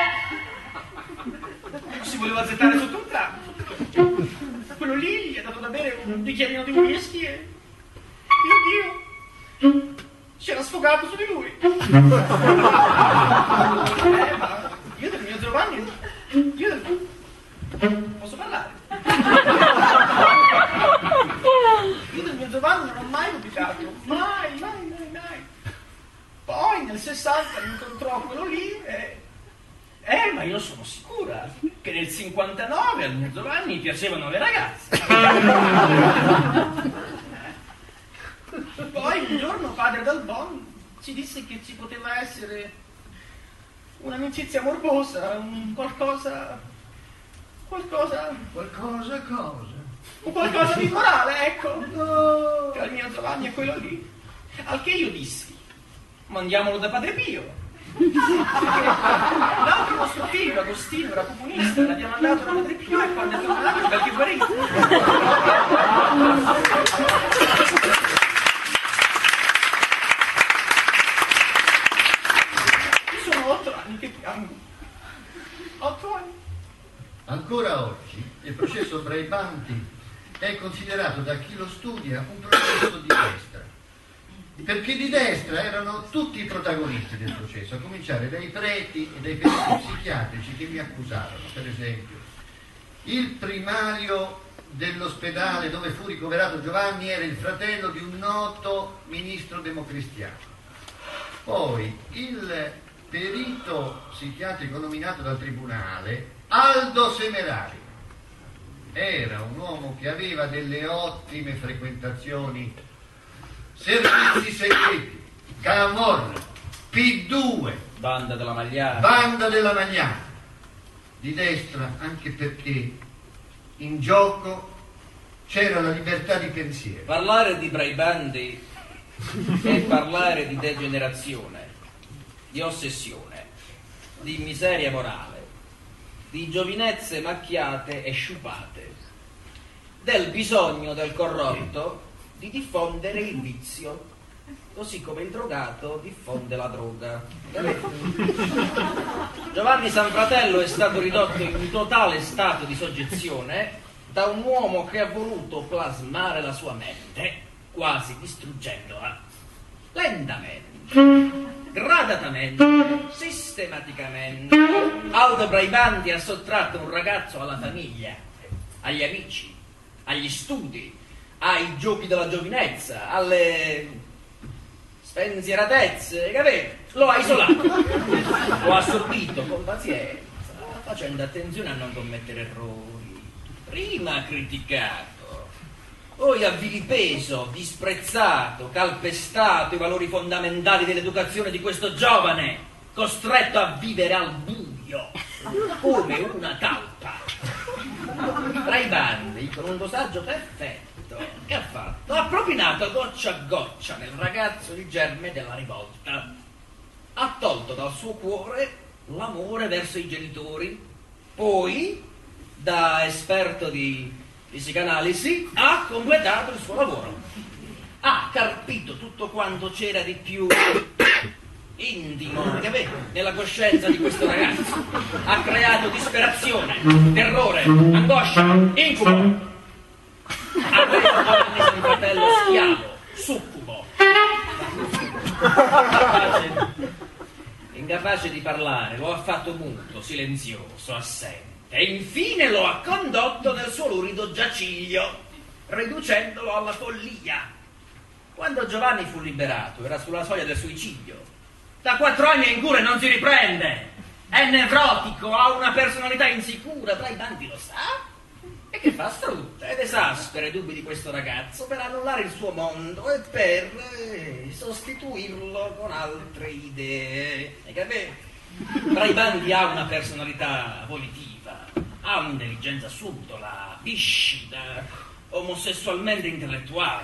Si voleva gettare sotto un tram. Quello lì gli ha dato da bere un bicchierino di whisky e Dio Dio si era sfogato su di lui. Eh, ma io del mio Giovanni, io del... posso parlare? Io del mio Giovanni non ho mai dubitato, mai, mai, mai, mai. Poi nel sessanta mi incontrò quello lì e... Eh, ma io sono sicura che nel cinquantanove al mio Giovanni piacevano le ragazze. Poi un giorno padre Dalbon ci disse che ci poteva essere un'amicizia morbosa, un qualcosa... qualcosa... Qualcosa cosa? un qualcosa di morale, ecco, no, tra il mio Giovanni e quello lì. Al che io dissi: mandiamolo da Padre Pio. L'altro nostro figlio, Agostino, era comunista, l'abbiamo mandato da Padre Pio e quando è tornato è perché guarito. Ci sono otto anni che piango. Otto anni. Ancora oggi il processo Braibanti è considerato da chi lo studia un processo di destra, perché di destra erano tutti i protagonisti del processo, a cominciare dai preti e dai periti psichiatrici che mi accusarono. Per esempio, il primario dell'ospedale dove fu ricoverato Giovanni era il fratello di un noto ministro democristiano. Poi il perito psichiatrico nominato dal tribunale, Aldo Semerari, era un uomo che aveva delle ottime frequentazioni, servizi segreti, Camorra, P due, Banda della Magliana. Banda della Magliana, di destra, anche perché in gioco c'era la libertà di pensiero. Parlare di Braibanti è parlare di degenerazione, di ossessione, di miseria morale, di giovinezze macchiate e sciupate, del bisogno del corrotto di diffondere il vizio così come il drogato diffonde la droga. Giovanni Sanfratello è stato ridotto in un totale stato di soggezione da un uomo che ha voluto plasmare la sua mente, quasi distruggendola, lentamente, gradatamente, sistematicamente. Aldo Braibanti ha sottratto un ragazzo alla famiglia, agli amici, agli studi, ai giochi della giovinezza, alle spensieratezze, capito? Lo ha isolato, lo ha assorbito con pazienza, facendo attenzione a non commettere errori. Prima ha criticato, poi ha vilipeso, disprezzato, calpestato i valori fondamentali dell'educazione di questo giovane, costretto a vivere al buio, come una talpa. Braibanti, con un dosaggio perfetto, che ha fatto? Ha propinato goccia a goccia nel ragazzo il germe della rivolta. Ha tolto dal suo cuore l'amore verso i genitori, poi, da esperto di, di psicanalisi, ha completato il suo lavoro. Ha carpito tutto quanto c'era di più intimo, capito? Nella coscienza di questo ragazzo. Ha creato disperazione, terrore, angoscia, incubo. Ha reso Giovanni Sanfratello schiavo, succubo, incapace, incapace di parlare, lo ha fatto muto, silenzioso, assente. E infine lo ha condotto nel suo lurido giaciglio, riducendolo alla follia. Quando Giovanni fu liberato, era sulla soglia del suicidio. Da quattro anni è in cura e non si riprende. È nevrotico, ha una personalità insicura, Braibanti lo sa. E che fa? Sfrutta ed esaspera i dubbi di questo ragazzo per annullare il suo mondo e per eh, sostituirlo con altre idee. Hai capito? Braibanti ha una personalità volitiva, ha un'intelligenza subdola, viscida, omosessualmente intellettuale.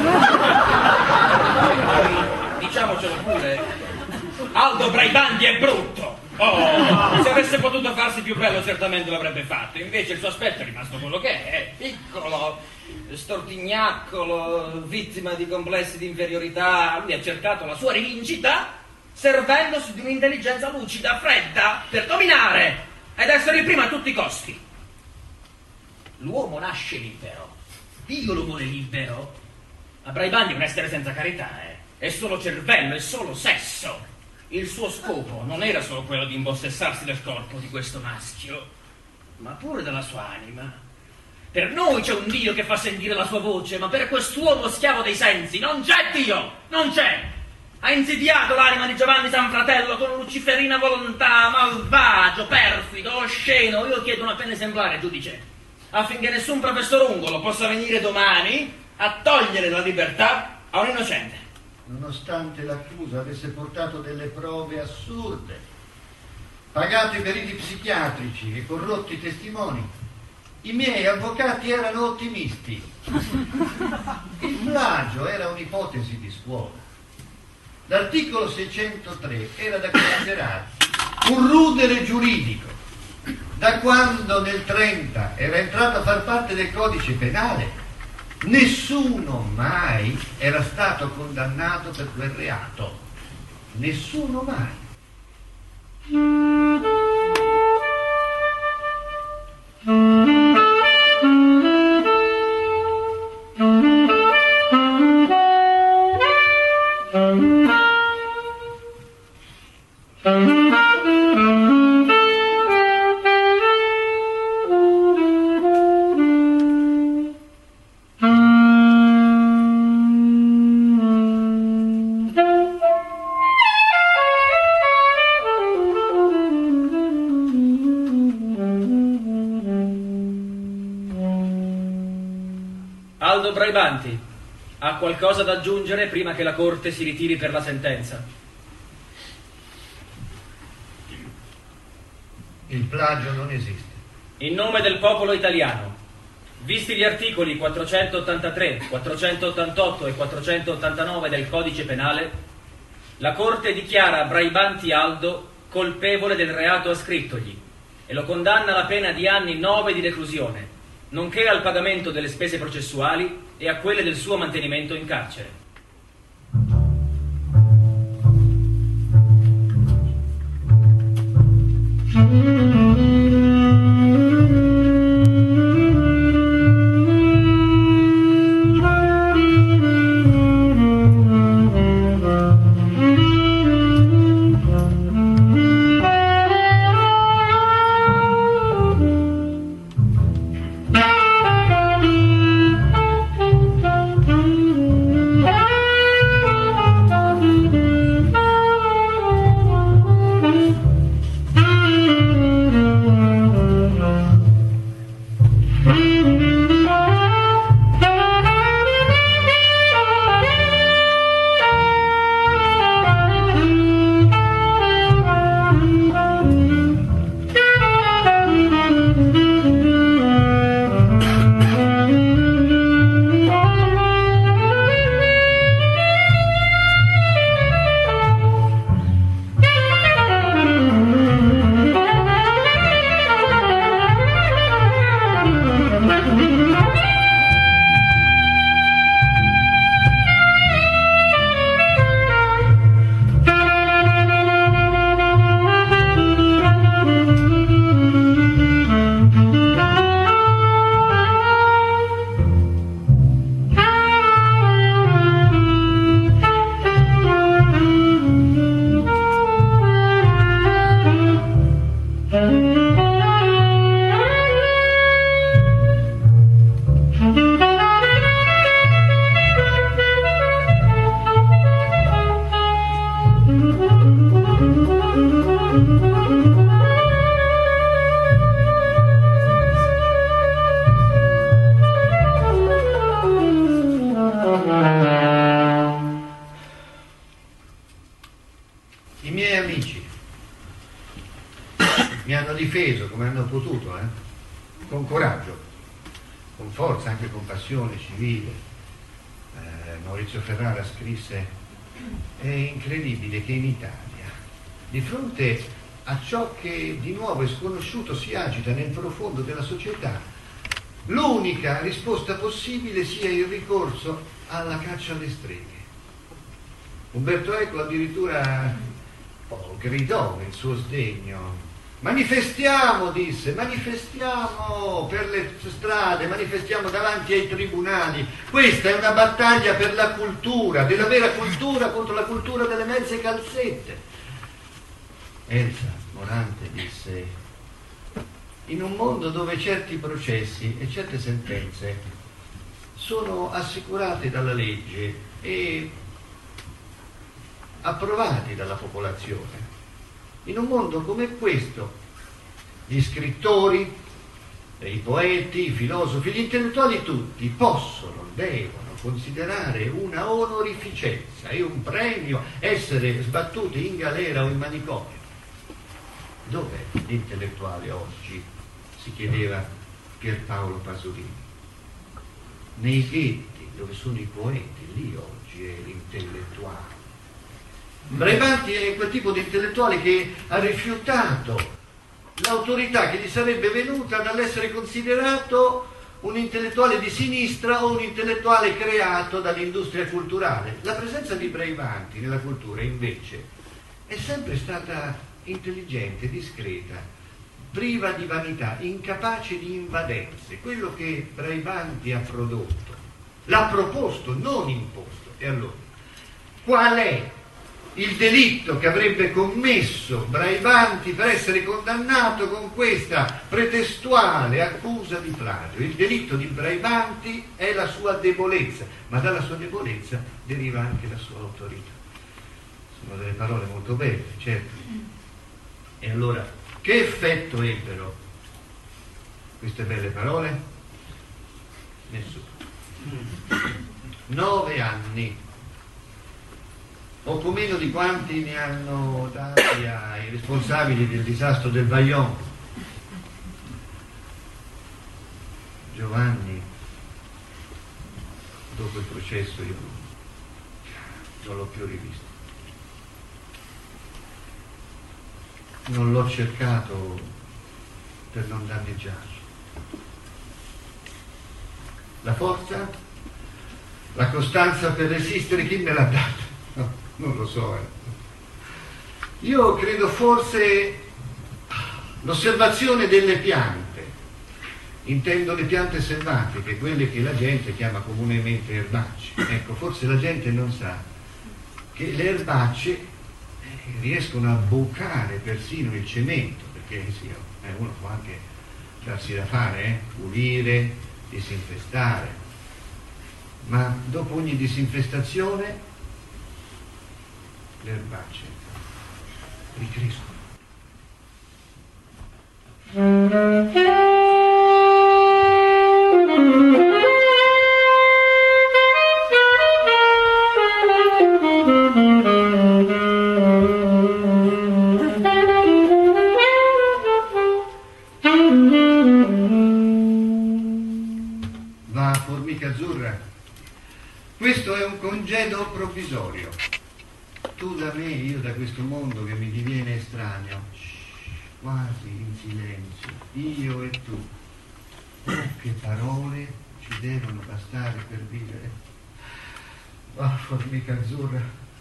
Diciamocelo pure, Aldo Braibanti è brutto. Oh, se avesse potuto farsi più bello certamente l'avrebbe fatto, invece il suo aspetto è rimasto quello che è, piccolo, stortignaccolo, vittima di complessi di inferiorità. Lui ha cercato la sua rivincita servendosi di un'intelligenza lucida, fredda, per dominare ed essere il primo a tutti i costi. L'uomo nasce libero, Dio lo vuole libero. Ma Braibanti è un essere senza carità, eh? È solo cervello, è solo sesso. Il suo scopo non era solo quello di impossessarsi del corpo di questo maschio, ma pure della sua anima. Per noi c'è un Dio che fa sentire la sua voce, ma per quest'uomo schiavo dei sensi non c'è Dio, non c'è. Ha insidiato l'anima di Giovanni Sanfratello con luciferina volontà, malvagio, perfido, osceno. Io chiedo una pena esemplare, giudice, affinché nessun professor Ungolo possa venire domani a togliere la libertà a un innocente. Nonostante l'accusa avesse portato delle prove assurde, pagato i periti psichiatrici e corrotti testimoni, i miei avvocati erano ottimisti. Il plagio era un'ipotesi di scuola. L'articolo seicentotré era da considerarsi un rudere giuridico. Da quando nel trenta era entrato a far parte del codice penale, nessuno mai era stato condannato per quel reato. Nessuno mai. Aldo Braibanti ha qualcosa da aggiungere prima che la Corte si ritiri per la sentenza? Il plagio non esiste. In nome del popolo italiano, visti gli articoli quattrocentottantatré, quattrocentottantotto e quattrocentottantanove del Codice Penale, la Corte dichiara Braibanti Aldo colpevole del reato ascrittogli e lo condanna alla pena di anni nove di reclusione, nonché al pagamento delle spese processuali e a quelle del suo mantenimento in carcere. potuto, eh? Con coraggio, con forza, anche con passione civile. Eh, Maurizio Ferrara scrisse: è incredibile che in Italia, di fronte a ciò che di nuovo è sconosciuto si agita nel profondo della società, l'unica risposta possibile sia il ricorso alla caccia alle streghe. Umberto Eco addirittura oh, gridò il suo sdegno: manifestiamo, disse, manifestiamo per le strade, manifestiamo davanti ai tribunali. Questa è una battaglia per la cultura, della vera cultura contro la cultura delle mezze calzette. Elsa Morante disse: in un mondo dove certi processi e certe sentenze sono assicurati dalla legge e approvati dalla popolazione, in un mondo come questo, gli scrittori, i poeti, i filosofi, gli intellettuali tutti possono, devono considerare una onorificenza e un premio essere sbattuti in galera o in manicomio. Dov'è l'intellettuale oggi? Si chiedeva Pierpaolo Pasolini. Nei ghetti, dove sono i poeti, lì oggi è l'intellettuale. Braimante è quel tipo di intellettuale che ha rifiutato l'autorità che gli sarebbe venuta dall'essere considerato un intellettuale di sinistra o un intellettuale creato dall'industria culturale. La presenza di Braimante nella cultura invece è sempre stata intelligente, discreta, priva di vanità, incapace di invadenze. Quello che Braimante ha prodotto l'ha proposto, non imposto. E allora, qual è il delitto che avrebbe commesso Braimante per essere condannato con questa pretestuale accusa di plagio? Il delitto di Braimante è la sua debolezza, ma dalla sua debolezza deriva anche la sua autorità. Sono delle parole molto belle, certo. E allora, che effetto ebbero queste belle parole? Nessuno. Nove anni, poco meno di quanti ne hanno dati ai responsabili del disastro del Vajont. Giovanni, dopo il processo io non l'ho più rivisto. Non l'ho cercato per non danneggiarlo. La forza, la costanza per resistere, chi me l'ha data? No, non lo so. Eh. Io credo forse l'osservazione delle piante, intendo le piante selvatiche, quelle che la gente chiama comunemente erbacce. Ecco, forse la gente non sa che le erbacce riescono a bucare persino il cemento, perché sì, uno può anche darsi da fare, eh? pulire, disinfestare, ma dopo ogni disinfestazione le erbacce ricrescono. Questo è un congedo provvisorio. Tu da me, io da questo mondo che mi diviene estraneo, quasi in silenzio, io e tu. Oh, che parole ci devono bastare per vivere. Va, formica azzurra,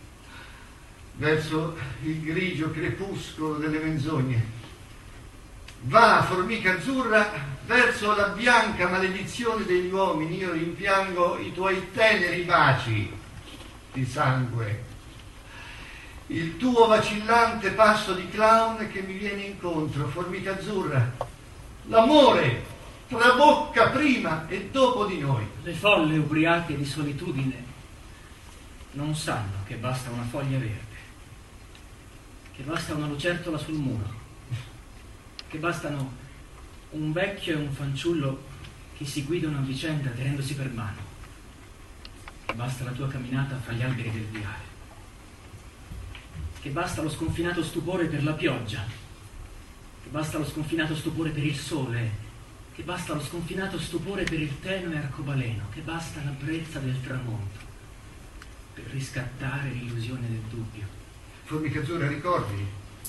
verso il grigio crepuscolo delle menzogne. Va, formica azzurra, verso la bianca maledizione degli uomini. Io rimpiango i tuoi teneri baci di sangue, il tuo vacillante passo di clown che mi viene incontro, formica azzurra. L'amore trabocca prima e dopo di noi. Le folle ubriache di solitudine non sanno che basta una foglia verde, che basta una lucertola sul muro, che bastano un vecchio e un fanciullo che si guidano a vicenda tenendosi per mano, che basta la tua camminata fra gli alberi del viale, che basta lo sconfinato stupore per la pioggia, che basta lo sconfinato stupore per il sole, che basta lo sconfinato stupore per il tenue arcobaleno, che basta la brezza del tramonto per riscattare l'illusione del dubbio. Formicazzurra, ricordi?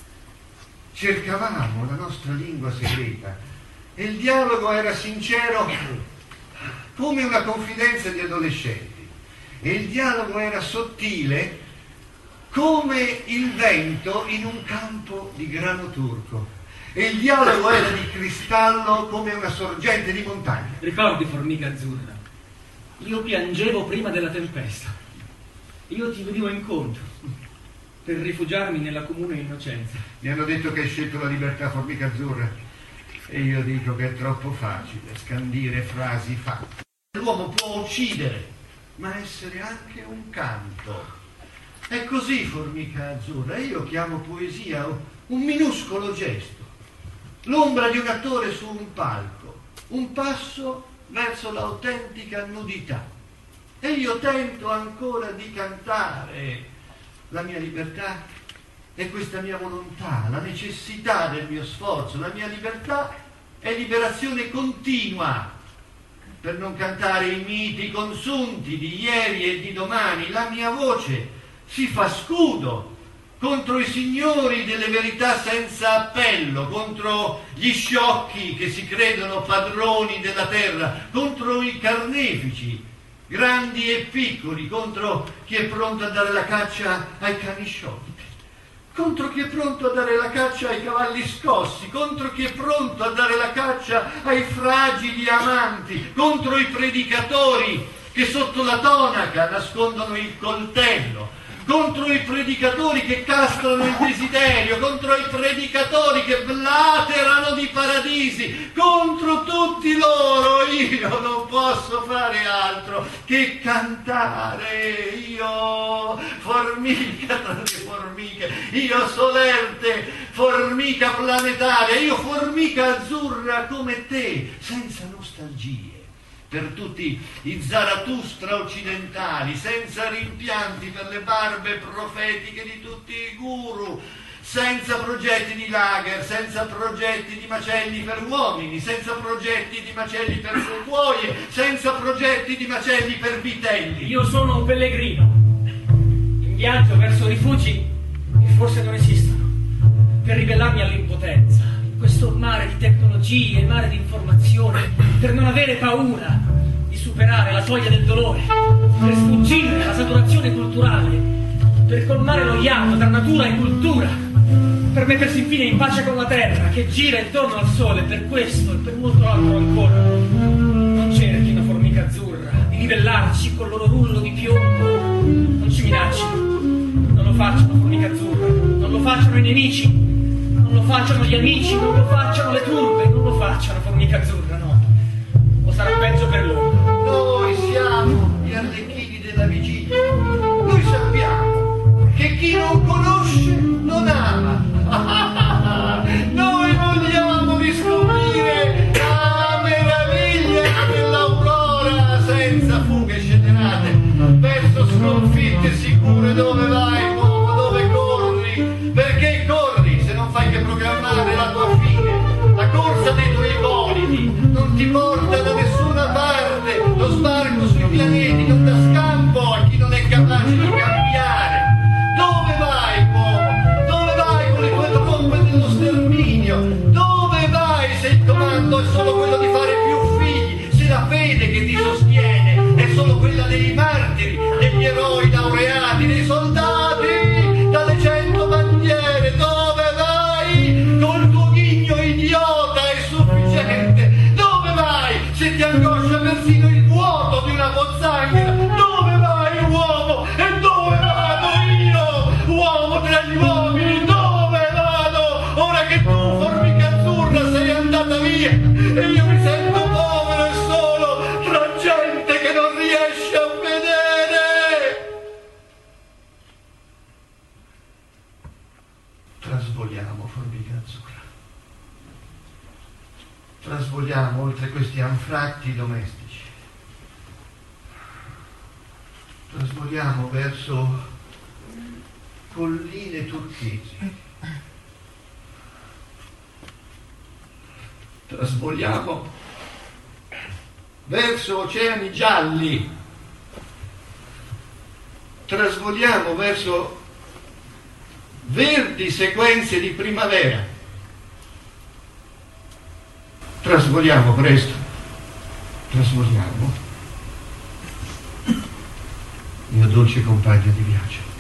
Cercavamo la nostra lingua segreta e il dialogo era sincero come una confidenza di adolescenti, e il dialogo era sottile come il vento in un campo di grano turco, e il dialogo era di cristallo come una sorgente di montagna. Ricordi, formica azzurra, io piangevo prima della tempesta, io ti venivo incontro per rifugiarmi nella comune innocenza. Mi hanno detto che hai scelto la libertà, formica azzurra, e io dico che è troppo facile scandire frasi fatte. L'uomo può uccidere, ma essere anche un canto. È così, formica azzurra, io chiamo poesia un minuscolo gesto, l'ombra di un attore su un palco, un passo verso l'autentica nudità. E io tento ancora di cantare la mia libertà è questa mia volontà, la necessità del mio sforzo. La mia libertà è liberazione continua, per non cantare i miti consunti di ieri e di domani. La mia voce si fa scudo contro i signori delle verità senza appello, contro gli sciocchi che si credono padroni della terra, contro i carnefici, grandi e piccoli, contro chi è pronto a dare la caccia ai cani sciolti, contro chi è pronto a dare la caccia ai cavalli scossi, contro chi è pronto a dare la caccia ai fragili amanti, contro i predicatori che sotto la tonaca nascondono il coltello, contro i predicatori che castrano il desiderio, contro i predicatori che blaterano di paradisi, contro tutti loro io non posso fare altro che cantare. Io, formica tra le formiche, io solerte, formica planetaria, io formica azzurra come te, senza nostalgie per tutti i Zarathustra occidentali, senza rimpianti per le barbe profetiche di tutti i guru, senza progetti di lager, senza progetti di macelli per uomini, senza progetti di macelli per fuoie, senza progetti di macelli per vitelli. Io sono un pellegrino, in viaggio verso rifugi che forse non esistono, per ribellarmi all'impotenza, questo mare di tecnologie, mare di informazione, per non avere paura di superare la soglia del dolore, per sfuggire alla saturazione culturale, per colmare lo iato tra natura e cultura, per mettersi infine in pace con la terra che gira intorno al sole. Per questo e per molto altro ancora non cerchino, formica azzurra, di livellarci col loro rullo di piombo, non ci minaccino, non lo facciano, formica azzurra, non lo facciano i nemici, non lo facciano gli amici, non lo facciano le turbe, non lo facciano, formica azzurra, no. O sarà peggio per loro. Noi siamo gli arlecchini della vigilia. Noi sappiamo che chi non conosce non ama. Noi vogliamo riscoprire la meraviglia dell'aurora senza fughe scenerate, verso sconfitte sicure. Dove vai, uomo? Dove corri? Perché corri se non fai che programmare la tua fine? La corsa dei tuoi bolidi non ti porta da nessuna parte, lo sbarco sui pianeti non dà scampo a chi non è capace di cambiare. Dove vai, uomo? Dove vai con le tue trombe dello sterminio? Dove vai se il comando è solo quello di fare più figli, se la fede che ti sostiene è solo quella dei martiri, degli eroi laureati, dei soldati dalle cento bandiere? Dove vai? Col tuo ghigno idiota è sufficiente. Dove vai se ti angoscia persino il vuoto di una pozzanghera? Dove vai, uomo? E dove vado io, uomo tra gli uomini? Dove vado ora che tu, formica azzurra, sei andata via e io mi sento povero e solo tra gente che non riesce a vedere? Trasvoliamo, formica azzurra. Trasvoliamo oltre questi anfratti domestici. Trasvoliamo verso colline turchesi, Trasvoliamo verso oceani gialli, trasvoliamo verso verdi sequenze di primavera, trasvoliamo presto, trasvoliamo, mio dolce compagno di viaggio.